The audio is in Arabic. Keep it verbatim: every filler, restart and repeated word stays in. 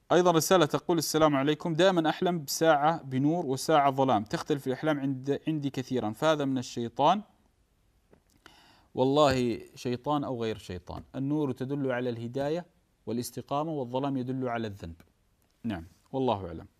أيضا رسالة تقول: السلام عليكم، دائما أحلم بساعة بنور وساعة ظلام، تختلف الأحلام عند عندي كثيرا، فهذا من الشيطان؟ والله شيطان أو غير شيطان، النور تدل على الهداية والاستقامة، والظلام يدل على الذنب. نعم، والله أعلم.